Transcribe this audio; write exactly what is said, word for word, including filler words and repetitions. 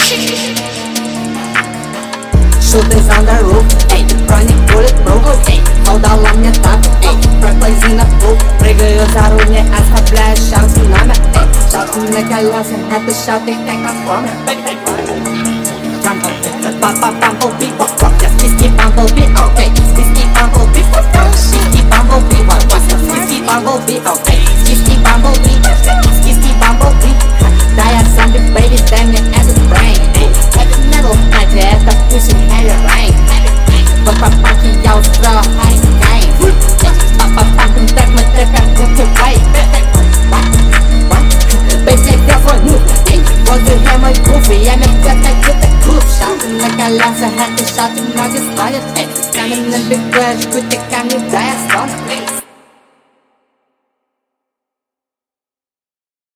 Shooters on the roof, ayy, chronic bulletproof, ayy, hold all on your top, ayy, front plays in the pool, прыгаю за руль, не оставляя шансы номер, ayy, шансы на колеса, это шоты, как на форме, Papa Bumblebee, what's up, yeah, Sissy Bumblebee, okay, Sissy Bumblebee, what's up, Sissy Bumblebee, what's up, Sissy Bumblebee, okay, Sissy Bumblebee, Sissy Bumblebee, дай я зомби, baby, дай мне этот brain, heavy metal, знаете, это pushing heavy rain, в папахе я устроил high game, папа пампин, так мы только руки wait, baby, girlfriend, move, эй, возле мой groove, я мертвый, как клуб, шансы на колесах, это шоты, ноги сводят, эй, камень набегаешь, будто камни, да я сон,